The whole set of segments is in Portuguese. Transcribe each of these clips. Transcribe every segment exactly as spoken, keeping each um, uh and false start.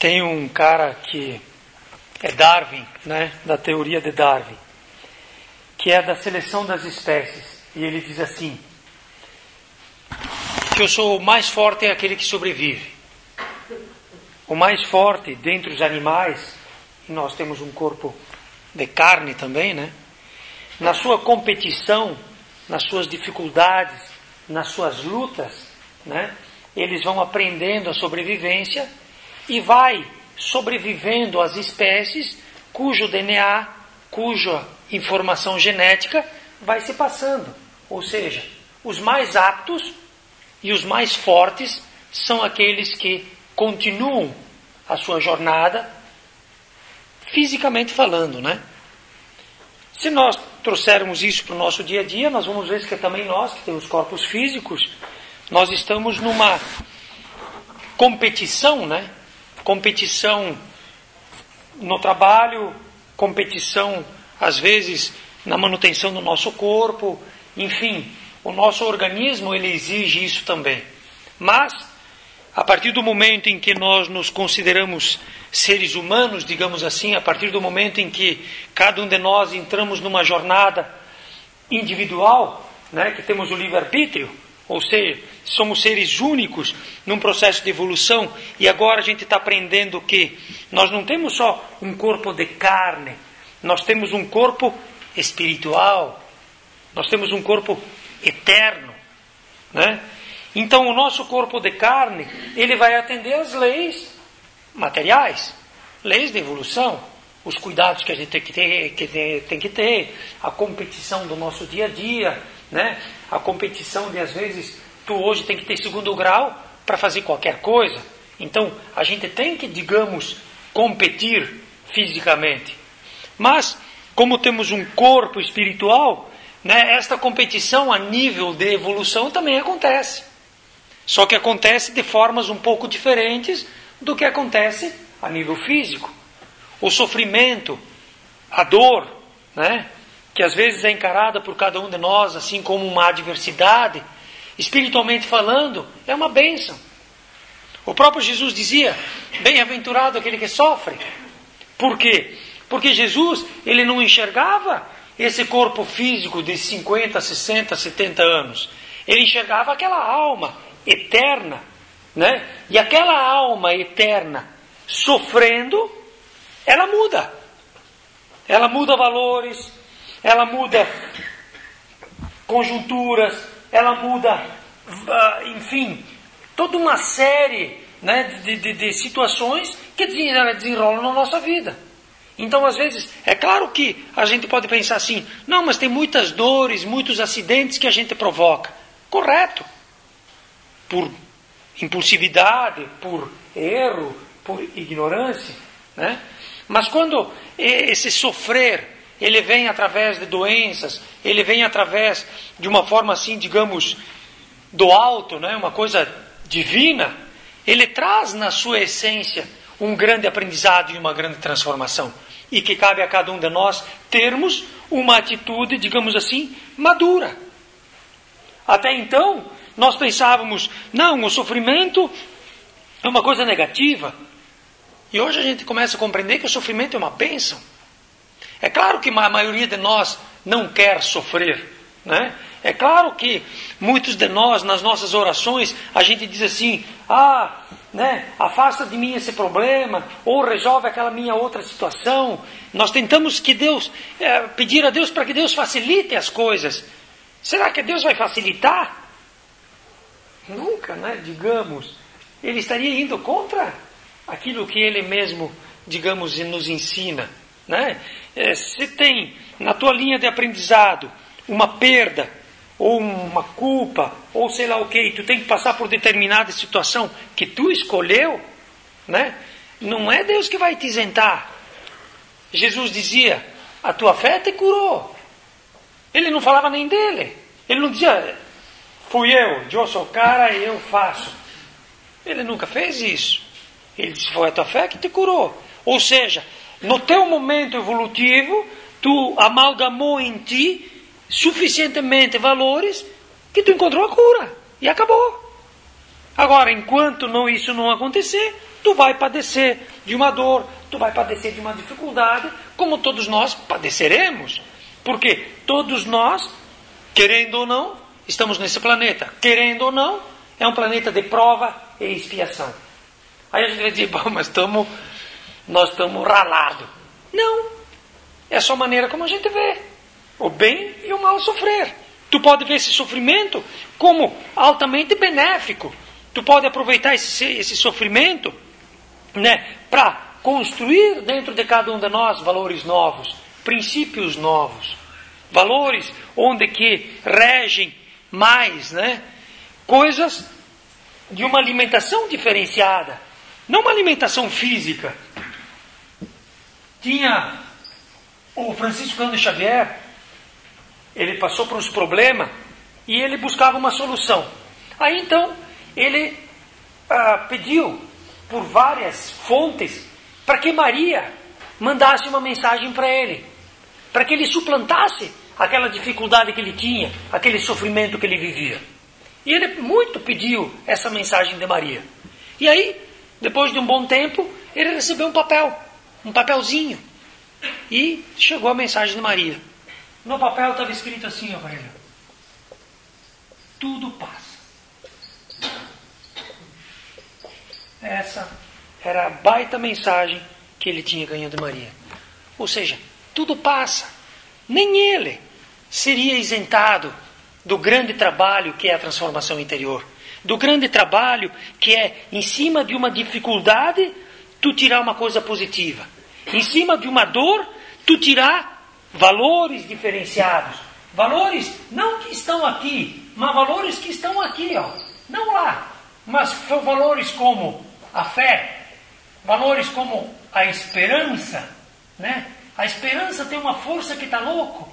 Tem um cara que é Darwin, né, da teoria de Darwin, que é da seleção das espécies. E ele diz assim, que eu sou o mais forte é aquele que sobrevive. O mais forte dentre os animais, e nós temos um corpo de carne também, né? Na sua competição, nas suas dificuldades, nas suas lutas, né? Eles vão aprendendo a sobrevivência e vai sobrevivendo as espécies cujo D N A, cuja informação genética vai se passando. Ou seja, os mais aptos e os mais fortes são aqueles que continuam a sua jornada, fisicamente falando, né? Se nós trouxermos isso para o nosso dia a dia, nós vamos ver que também nós, que temos corpos físicos, nós estamos numa competição, né? Competição no trabalho, competição, às vezes, na manutenção do nosso corpo, enfim, o nosso organismo, ele exige isso também. Mas, a partir do momento em que nós nos consideramos seres humanos, digamos assim, a partir do momento em que cada um de nós entramos numa jornada individual, né, que temos o livre-arbítrio, ou seja, somos seres únicos num processo de evolução, e agora a gente está aprendendo que nós não temos só um corpo de carne, nós temos um corpo espiritual, nós temos um corpo eterno, né? Então o nosso corpo de carne, ele vai atender às leis materiais, leis de evolução, os cuidados que a gente tem que ter, que tem que ter, a competição do nosso dia a dia, né? A competição de, às vezes, tu hoje tem que ter segundo grau para fazer qualquer coisa. Então, a gente tem que, digamos, competir fisicamente. Mas, como temos um corpo espiritual, né, esta competição a nível de evolução também acontece. Só que acontece de formas um pouco diferentes do que acontece a nível físico. O sofrimento, a dor, né, que às vezes é encarada por cada um de nós assim como uma adversidade, espiritualmente falando, é uma bênção. O próprio Jesus dizia, bem-aventurado aquele que sofre. Por quê? Porque Jesus, ele não enxergava esse corpo físico de cinquenta, sessenta, setenta anos. Ele enxergava aquela alma eterna, né? E aquela alma eterna sofrendo, ela muda. Ela muda valores, ela muda conjunturas, ela muda, enfim, toda uma série, né, de, de, de situações que desenrolam na nossa vida. Então, às vezes, é claro que a gente pode pensar assim, não, mas tem muitas dores, muitos acidentes que a gente provoca. Correto. Por impulsividade, por erro, por ignorância, né? Mas quando esse sofrer, ele vem através de doenças, ele vem através de uma forma assim, digamos, do alto, né? Uma coisa divina, ele traz na sua essência um grande aprendizado e uma grande transformação. E que cabe a cada um de nós termos uma atitude, digamos assim, madura. Até então, nós pensávamos, não, o sofrimento é uma coisa negativa. E hoje a gente começa a compreender que o sofrimento é uma bênção. É claro que a maioria de nós não quer sofrer, né? É claro que muitos de nós, nas nossas orações, a gente diz assim, ah, né, afasta de mim esse problema, ou resolve aquela minha outra situação. Nós tentamos que Deus, é, pedir a Deus para que Deus facilite as coisas. Será que Deus vai facilitar? Nunca, né? Digamos, Ele estaria indo contra aquilo que Ele mesmo, digamos, nos ensina, né? É, se tem na tua linha de aprendizado uma perda, ou uma culpa, ou sei lá o que, tu tem que passar por determinada situação que tu escolheu, né? Não é Deus que vai te isentar. Jesus dizia, a tua fé te curou. Ele não falava nem dele. Ele não dizia, fui eu, eu sou o cara e eu faço. Ele nunca fez isso. Ele disse, foi a tua fé que te curou. Ou seja, no teu momento evolutivo, tu amalgamou em ti suficientemente valores que tu encontrou a cura. E acabou. Agora, enquanto não, isso não acontecer, tu vai padecer de uma dor, tu vai padecer de uma dificuldade, como todos nós padeceremos. Porque todos nós, querendo ou não, estamos nesse planeta. Querendo ou não, é um planeta de prova e expiação. Aí a gente vai dizer, bom, mas tamo, nós estamos ralados. Não, é só a maneira como a gente vê. O bem e o mal sofrer. Tu pode ver esse sofrimento como altamente benéfico. Tu pode aproveitar esse, esse sofrimento, né, para construir dentro de cada um de nós valores novos, princípios novos, valores onde que regem mais, né, coisas de uma alimentação diferenciada, não uma alimentação física. Tinha o Francisco Cândido Xavier, ele passou por uns problemas e ele buscava uma solução. Aí então ele ah, pediu por várias fontes para que Maria mandasse uma mensagem para ele, para que ele suplantasse aquela dificuldade que ele tinha, aquele sofrimento que ele vivia. E ele muito pediu essa mensagem de Maria. E aí, depois de um bom tempo, ele recebeu um papel, um papelzinho, e chegou a mensagem de Maria. No papel estava escrito assim, ó, para ele: tudo passa. Essa era a baita mensagem que ele tinha ganhado de Maria. Ou seja, tudo passa. Nem ele seria isentado do grande trabalho que é a transformação interior. Do grande trabalho que é, em cima de uma dificuldade, tu tirar uma coisa positiva. Em cima de uma dor, tu tirar valores diferenciados. Valores não que estão aqui, mas valores que estão aqui, ó. Não lá. Mas valores como a fé, valores como a esperança, né? A esperança tem uma força que está louco.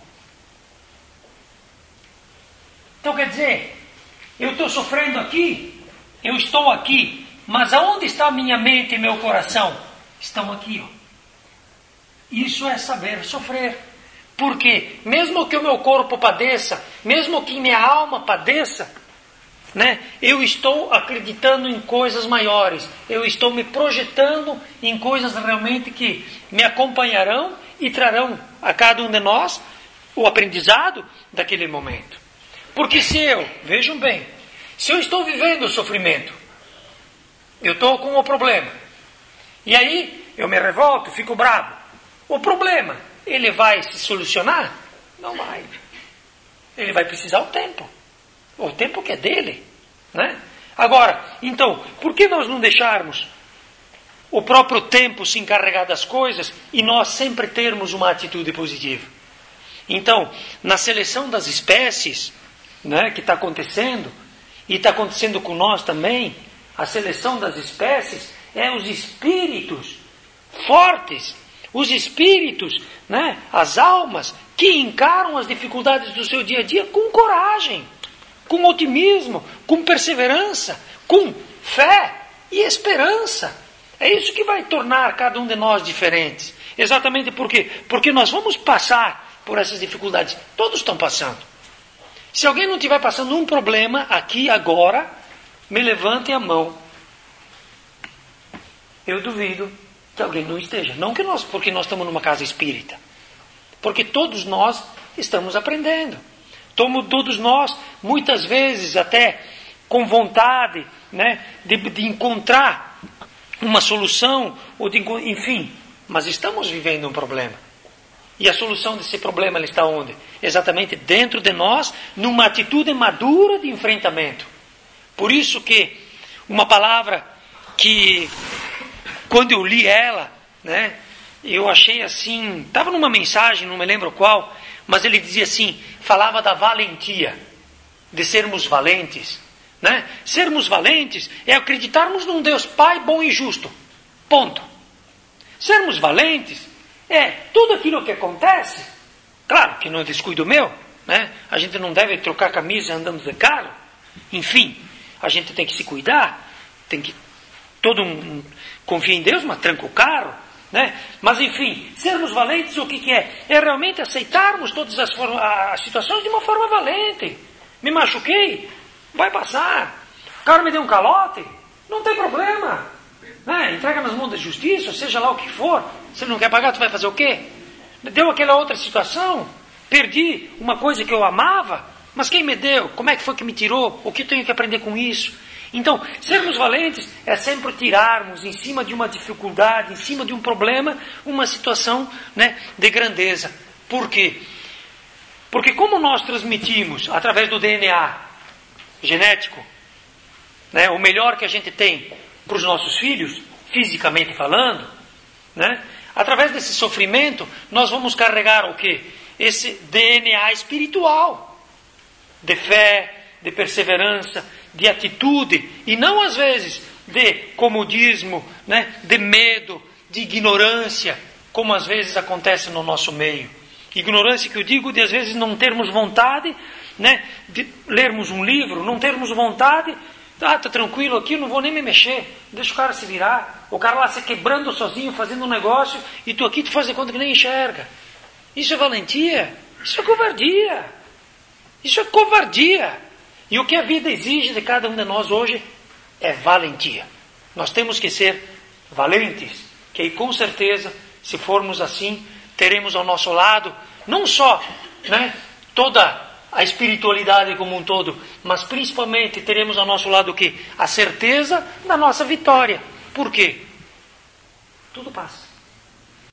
Então quer dizer, eu estou sofrendo aqui, eu estou aqui, mas aonde está a minha mente e meu coração? Estão aqui, ó. Isso é saber sofrer. Porque mesmo que o meu corpo padeça, mesmo que minha alma padeça, né, eu estou acreditando em coisas maiores. Eu estou me projetando em coisas realmente que me acompanharão e trarão a cada um de nós o aprendizado daquele momento. Porque se eu, vejam bem, se eu estou vivendo o sofrimento, eu estou com o problema, e aí eu me revolto, fico bravo, o problema, ele vai se solucionar? Não vai. Ele vai precisar do tempo. O tempo que é dele, né? Agora, então, por que nós não deixarmos o próprio tempo se encarregar das coisas e nós sempre termos uma atitude positiva? Então, na seleção das espécies, né, que está acontecendo, e está acontecendo com nós também, a seleção das espécies é os espíritos fortes, os espíritos, né, as almas que encaram as dificuldades do seu dia a dia com coragem, com otimismo, com perseverança, com fé e esperança. É isso que vai tornar cada um de nós diferentes. Exatamente por quê? Porque nós vamos passar por essas dificuldades. Todos estão passando. Se alguém não estiver passando um problema aqui agora, me levante a mão. Eu duvido que alguém não esteja. Não que nós, porque nós estamos numa casa espírita. Porque todos nós estamos aprendendo. Todos nós, muitas vezes até com vontade, né, de, de encontrar uma solução, ou de, enfim, mas estamos vivendo um problema. E a solução desse problema ela está onde? Exatamente dentro de nós, numa atitude madura de enfrentamento. Por isso que uma palavra que, quando eu li ela, né, eu achei assim, estava numa mensagem, não me lembro qual, mas ele dizia assim, falava da valentia, de sermos valentes. Né? Sermos valentes é acreditarmos num Deus Pai bom e justo. Ponto. Sermos valentes é tudo aquilo que acontece, claro que não é descuido meu, né? A gente não deve trocar camisa andando de carro, enfim, a gente tem que se cuidar, tem que, todo um, confia em Deus, mas tranca o carro, né? Mas enfim, sermos valentes o que, que é? É realmente aceitarmos todas as, forma, as situações de uma forma valente. Me machuquei, vai passar. O cara me deu um calote, não tem problema. né? Entrega nas mãos da justiça, seja lá o que for. Se ele não quer pagar, tu vai fazer o quê? Deu aquela outra situação, perdi uma coisa que eu amava, mas quem me deu? Como é que foi que me tirou? O que eu tenho que aprender com isso? Então, sermos valentes é sempre tirarmos em cima de uma dificuldade, em cima de um problema, uma situação, né, de grandeza. Por quê? Porque como nós transmitimos através do D N A genético, né, o melhor que a gente tem para os nossos filhos, fisicamente falando, né, através desse sofrimento, nós vamos carregar o quê? Esse D N A espiritual, de fé, de perseverança, de atitude, e não às vezes de comodismo, né, de medo, de ignorância, como às vezes acontece no nosso meio. Ignorância que eu digo de às vezes não termos vontade, né, de lermos um livro, não termos vontade, ah, está tranquilo aqui, não vou nem me mexer, deixa o cara se virar, o cara lá se quebrando sozinho, fazendo um negócio, e tu aqui tu faz de conta que nem enxerga. Isso é valentia, isso é covardia, isso é covardia. E o que a vida exige de cada um de nós hoje é valentia. Nós temos que ser valentes, que aí com certeza, se formos assim, teremos ao nosso lado, não só, né, toda a espiritualidade como um todo, mas principalmente teremos ao nosso lado o quê? A certeza da nossa vitória. Por quê? Tudo passa.